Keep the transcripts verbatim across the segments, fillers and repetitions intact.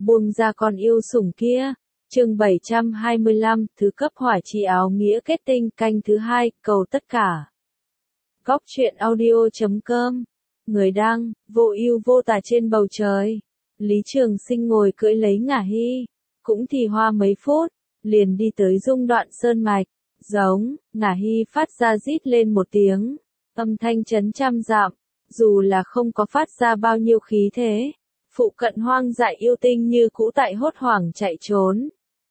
buông ra con yêu sủng kia. Chương bảy trăm hai mươi lăm, thứ cấp hỏa chi áo nghĩa kết tinh, canh thứ hai, cầu tất cả. Góc truyện audio chấm com. Người đăng, vô ưu vô tà trên bầu trời. Lý Trường Sinh ngồi cưỡi lấy Ngả Hy, cũng thì hoa mấy phút, liền đi tới Dung Đoạn Sơn Mạch. Giống, Ngả Hy phát ra rít lên một tiếng, âm thanh chấn trăm dặm, dù là không có phát ra bao nhiêu khí thế, phụ cận hoang dại yêu tinh như cũ tại hốt hoảng chạy trốn.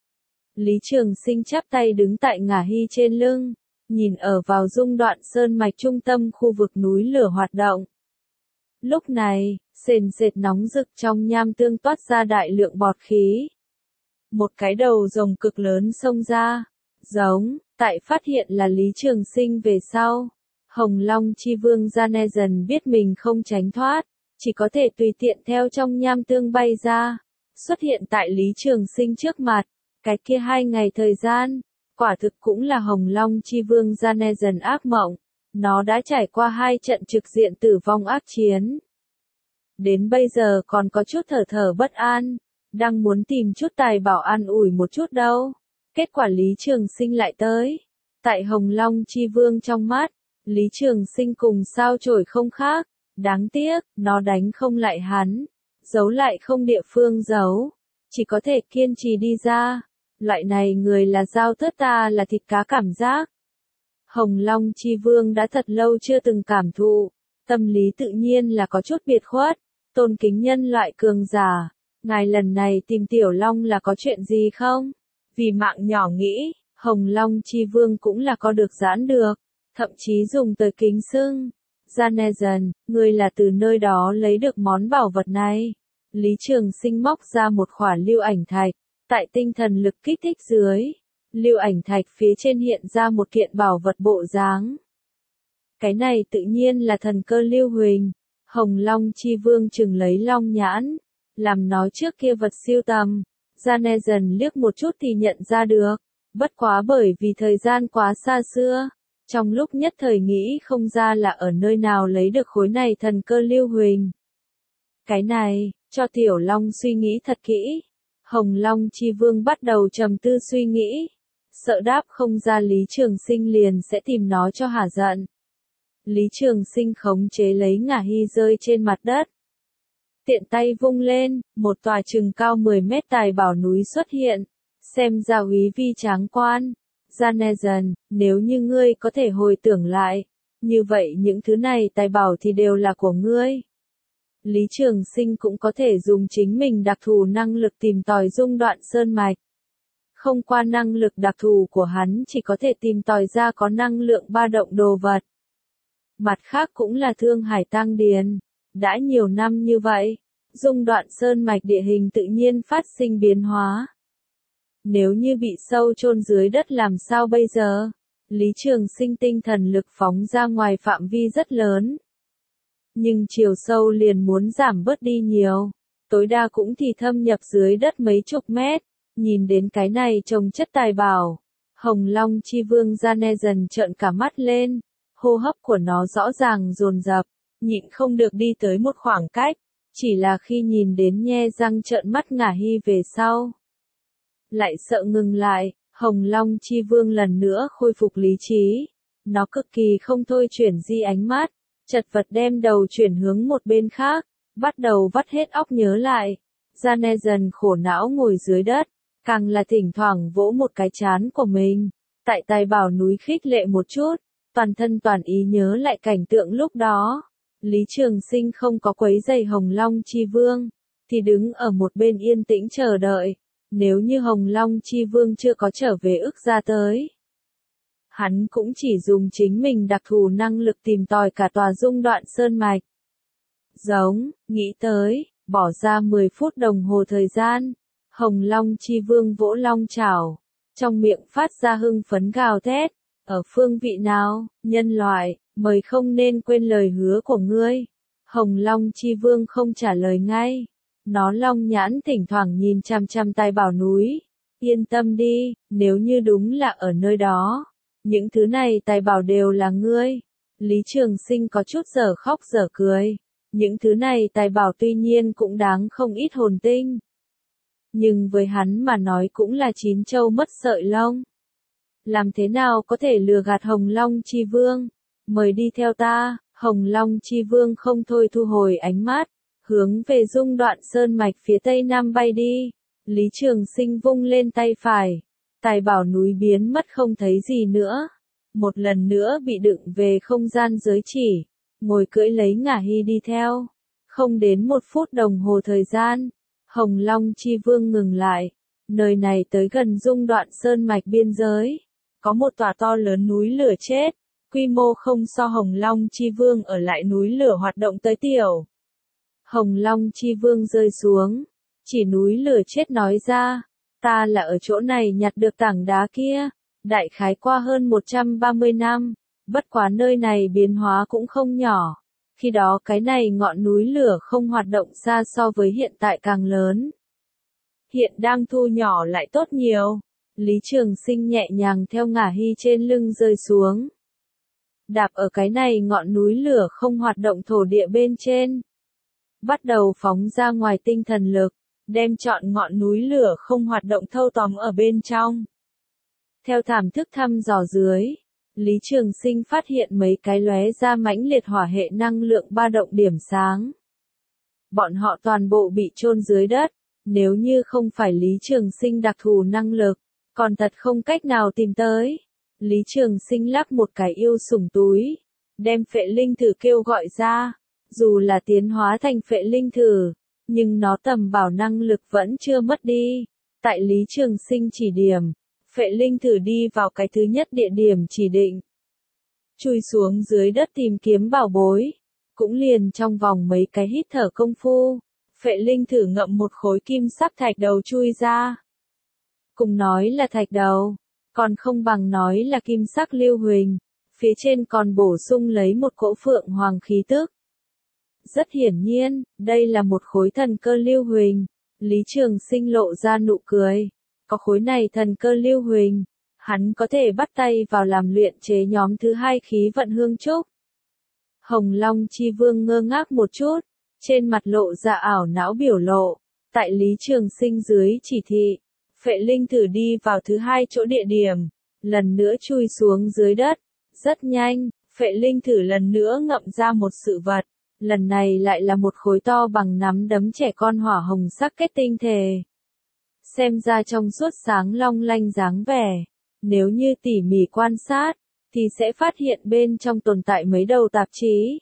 Lý Trường Sinh chắp tay đứng tại Ngả Hy trên lưng, nhìn ở vào Dung Đoạn Sơn Mạch trung tâm khu vực núi lửa hoạt động. Lúc này, sền sệt nóng rực trong nham tương toát ra đại lượng bọt khí. Một cái đầu rồng cực lớn xông ra, giống, tại phát hiện là Lý Trường Sinh về sau. Hồng Long Chi Vương Zanezen biết mình không tránh thoát, chỉ có thể tùy tiện theo trong nham tương bay ra, xuất hiện tại Lý Trường Sinh trước mặt. Cái kia hai ngày thời gian, quả thực cũng là Hồng Long Chi Vương Zanezen ác mộng. Nó đã trải qua hai trận trực diện tử vong ác chiến. Đến bây giờ còn có chút thở thở bất an, đang muốn tìm chút tài bảo an ủi một chút đâu. Kết quả Lý Trường Sinh lại tới. Tại Hồng Long Chi Vương trong mắt, Lý Trường Sinh cùng sao chổi không khác. Đáng tiếc, nó đánh không lại hắn, giấu lại không địa phương giấu, chỉ có thể kiên trì đi ra. Loại này người là dao thớt ta là thịt cá cảm giác. Hồng Long Chi Vương đã thật lâu chưa từng cảm thụ, tâm lý tự nhiên là có chút biệt khuất. Tôn kính nhân loại cường giả, ngài lần này tìm Tiểu Long là có chuyện gì không? Vì mạng nhỏ nghĩ, Hồng Long Chi Vương cũng là có được giãn được, thậm chí dùng tới kính xưng. Zanezen, ngươi là từ nơi đó lấy được món bảo vật này. Lý Trường Sinh móc ra một khỏa lưu ảnh thạch, tại tinh thần lực kích thích dưới, lưu ảnh thạch phía trên hiện ra một kiện bảo vật bộ dáng. Cái này tự nhiên là thần cơ lưu huỳnh. Hồng Long Chi Vương chừng lấy long nhãn, làm nói trước kia vật siêu tầm. Zanezen liếc một chút thì nhận ra được, bất quá bởi vì thời gian quá xa xưa, trong lúc nhất thời nghĩ không ra là ở nơi nào lấy được khối này thần cơ lưu huỳnh. Cái này, cho Tiểu Long suy nghĩ thật kỹ. Hồng Long Chi Vương bắt đầu trầm tư suy nghĩ, sợ đáp không ra Lý Trường Sinh liền sẽ tìm nó cho hả giận. Lý Trường Sinh khống chế lấy Ngả Hy rơi trên mặt đất. Tiện tay vung lên, một tòa chừng cao mười mét tài bảo núi xuất hiện, xem ra úy vi tráng quan. Zanezen, nếu như ngươi có thể hồi tưởng lại, như vậy những thứ này tài bảo thì đều là của ngươi. Lý Trường Sinh cũng có thể dùng chính mình đặc thù năng lực tìm tòi Dung Đoạn Sơn Mạch. Không qua năng lực đặc thù của hắn chỉ có thể tìm tòi ra có năng lượng ba động đồ vật. Mặt khác cũng là Thương Hải Tăng Điền. Đã nhiều năm như vậy, Dung Đoạn Sơn Mạch địa hình tự nhiên phát sinh biến hóa. Nếu như bị sâu chôn dưới đất làm sao bây giờ? Lý Trường Sinh tinh thần lực phóng ra ngoài phạm vi rất lớn. Nhưng chiều sâu liền muốn giảm bớt đi nhiều, tối đa cũng thì thâm nhập dưới đất mấy chục mét. Nhìn đến cái này trồng chất tài bảo, Hồng Long Chi Vương Zanezen trợn cả mắt lên, hô hấp của nó rõ ràng dồn dập, nhịn không được đi tới một khoảng cách, chỉ là khi nhìn đến nhe răng trợn mắt Ngả Hy về sau. Lại sợ ngừng lại, Hồng Long Chi Vương lần nữa khôi phục lý trí, nó cực kỳ không thôi chuyển di ánh mắt, chật vật đem đầu chuyển hướng một bên khác, bắt đầu vắt hết óc nhớ lại. Zanezen khổ não ngồi dưới đất, càng là thỉnh thoảng vỗ một cái trán của mình, tại tài bảo núi khích lệ một chút, toàn thân toàn ý nhớ lại cảnh tượng lúc đó. Lý Trường Sinh không có quấy rầy Hồng Long Chi Vương, thì đứng ở một bên yên tĩnh chờ đợi. Nếu như Hồng Long Chi Vương chưa có trở về ức ra tới, hắn cũng chỉ dùng chính mình đặc thù năng lực tìm tòi cả tòa Dung Đoạn Sơn Mạch. Giống, nghĩ tới, bỏ ra mười phút đồng hồ thời gian, Hồng Long Chi Vương vỗ long chảo, trong miệng phát ra hưng phấn gào thét. Ở phương vị nào, nhân loại, mời không nên quên lời hứa của ngươi. Hồng Long Chi Vương không trả lời ngay. Nó long nhãn thỉnh thoảng nhìn chằm chằm tài bảo núi. Yên tâm đi, nếu như đúng là ở nơi đó, những thứ này tài bảo đều là ngươi. Lý Trường Sinh có chút dở khóc dở cười. Những thứ này tài bảo tuy nhiên cũng đáng không ít hồn tinh. nhưng với hắn mà nói cũng là chín châu mất sợi lông. Làm thế nào có thể lừa gạt Hồng Long Chi Vương? Mời đi theo ta. Hồng Long Chi Vương không thôi thu hồi ánh mắt, hướng về Dung Đoạn Sơn mạch phía tây nam bay đi. Lý Trường Sinh vung lên tay phải, tài bảo núi biến mất không thấy gì nữa. Một lần nữa bị đựng về không gian giới chỉ, ngồi cưỡi lấy Ngả Hy đi theo. Không đến một phút đồng hồ thời gian, Hồng Long Chi Vương ngừng lại. Nơi này tới gần Dung Đoạn Sơn mạch biên giới, có một tòa to lớn núi lửa chết, quy mô không so Hồng Long Chi Vương ở lại núi lửa hoạt động tới tiểu. Hồng Long Chi Vương rơi xuống, chỉ núi lửa chết nói ra, ta là ở chỗ này nhặt được tảng đá kia, đại khái qua hơn một trăm ba mươi năm, bất quá nơi này biến hóa cũng không nhỏ. Khi đó cái này ngọn núi lửa không hoạt động xa so với hiện tại càng lớn. Hiện đang thu nhỏ lại tốt nhiều. Lý Trường Sinh nhẹ nhàng theo Ngả Hy trên lưng rơi xuống. Đạp ở cái này ngọn núi lửa không hoạt động thổ địa bên trên. Bắt đầu phóng ra ngoài tinh thần lực, đem trọn ngọn núi lửa không hoạt động thâu tóm ở bên trong. Theo thảm thức thăm dò dưới, Lý Trường Sinh phát hiện mấy cái lóe ra mãnh liệt hỏa hệ năng lượng ba động điểm sáng. Bọn họ toàn bộ bị chôn dưới đất, nếu như không phải Lý Trường Sinh đặc thù năng lực, còn thật không cách nào tìm tới. Lý Trường Sinh lắc một cái yêu sủng túi, đem phệ linh thử kêu gọi ra. Dù là tiến hóa thành phệ linh thử, nhưng nó tầm bảo năng lực vẫn chưa mất đi. Tại Lý Trường Sinh chỉ điểm, phệ linh thử đi vào cái thứ nhất địa điểm chỉ định. Chui xuống dưới đất tìm kiếm bảo bối. Cũng liền trong vòng mấy cái hít thở công phu, phệ linh thử ngậm một khối kim sắc thạch đầu chui ra. Cùng nói là thạch đầu, còn không bằng nói là kim sắc lưu huỳnh, phía trên còn bổ sung lấy một cỗ phượng hoàng khí tức. Rất hiển nhiên, đây là một khối thần cơ lưu huỳnh. Lý Trường Sinh lộ ra nụ cười. Có khối này thần cơ lưu huỳnh, hắn có thể bắt tay vào làm luyện chế nhóm thứ hai khí vận hương trúc. Hồng Long Chi Vương ngơ ngác một chút, trên mặt lộ ra ảo não biểu lộ. Tại Lý Trường Sinh dưới chỉ thị, phệ linh thử đi vào thứ hai chỗ địa điểm, lần nữa chui xuống dưới đất. Rất nhanh, phệ linh thử lần nữa ngậm ra một sự vật. Lần này lại là một khối to bằng nắm đấm trẻ con hỏa hồng sắc kết tinh thể. Xem ra trong suốt sáng long lanh dáng vẻ. Nếu như tỉ mỉ quan sát, thì sẽ phát hiện bên trong tồn tại mấy đầu tạp chí.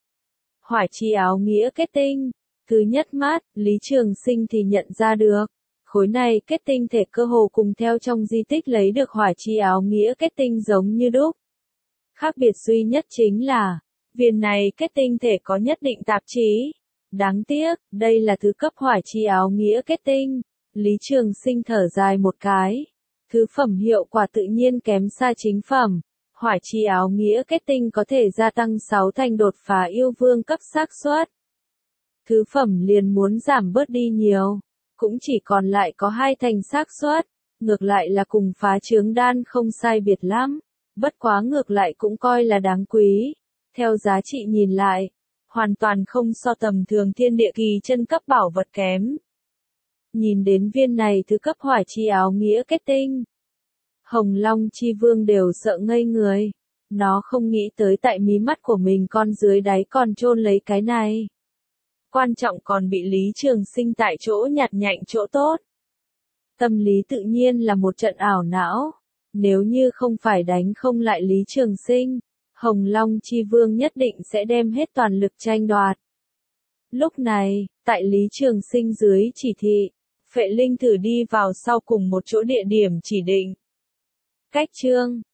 Hỏa chi áo nghĩa kết tinh. Thứ nhất mắt, Lý Trường Sinh thì nhận ra được. Khối này kết tinh thể cơ hồ cùng theo trong di tích lấy được hỏa chi áo nghĩa kết tinh giống như đúc. Khác biệt duy nhất chính là, viên này kết tinh thể có nhất định tạp chí. Đáng tiếc, đây là thứ cấp hỏa chi áo nghĩa kết tinh. Lý Trường Sinh thở dài một cái. Thứ phẩm hiệu quả tự nhiên kém xa chính phẩm. Hỏa chi áo nghĩa kết tinh có thể gia tăng sáu thành đột phá yêu vương cấp xác suất. Thứ phẩm liền muốn giảm bớt đi nhiều. Cũng chỉ còn lại có hai thành xác suất. Ngược lại là cùng phá chướng đan không sai biệt lắm. Bất quá ngược lại cũng coi là đáng quý. Theo giá trị nhìn lại, hoàn toàn không so tầm thường thiên địa kỳ chân cấp bảo vật kém. Nhìn đến viên này thứ cấp hỏa chi áo nghĩa kết tinh, Hồng Long Chi Vương đều sợ ngây người. Nó không nghĩ tới tại mí mắt của mình con dưới đáy còn chôn lấy cái này. Quan trọng còn bị Lý Trường Sinh tại chỗ nhặt nhạnh chỗ tốt. Tâm lý tự nhiên là một trận ảo não. Nếu như không phải đánh không lại Lý Trường Sinh, Hồng Long Chi Vương nhất định sẽ đem hết toàn lực tranh đoạt. Lúc này, tại Lý Trường Sinh dưới chỉ thị, phệ linh thử đi vào sau cùng một chỗ địa điểm chỉ định. Cách chương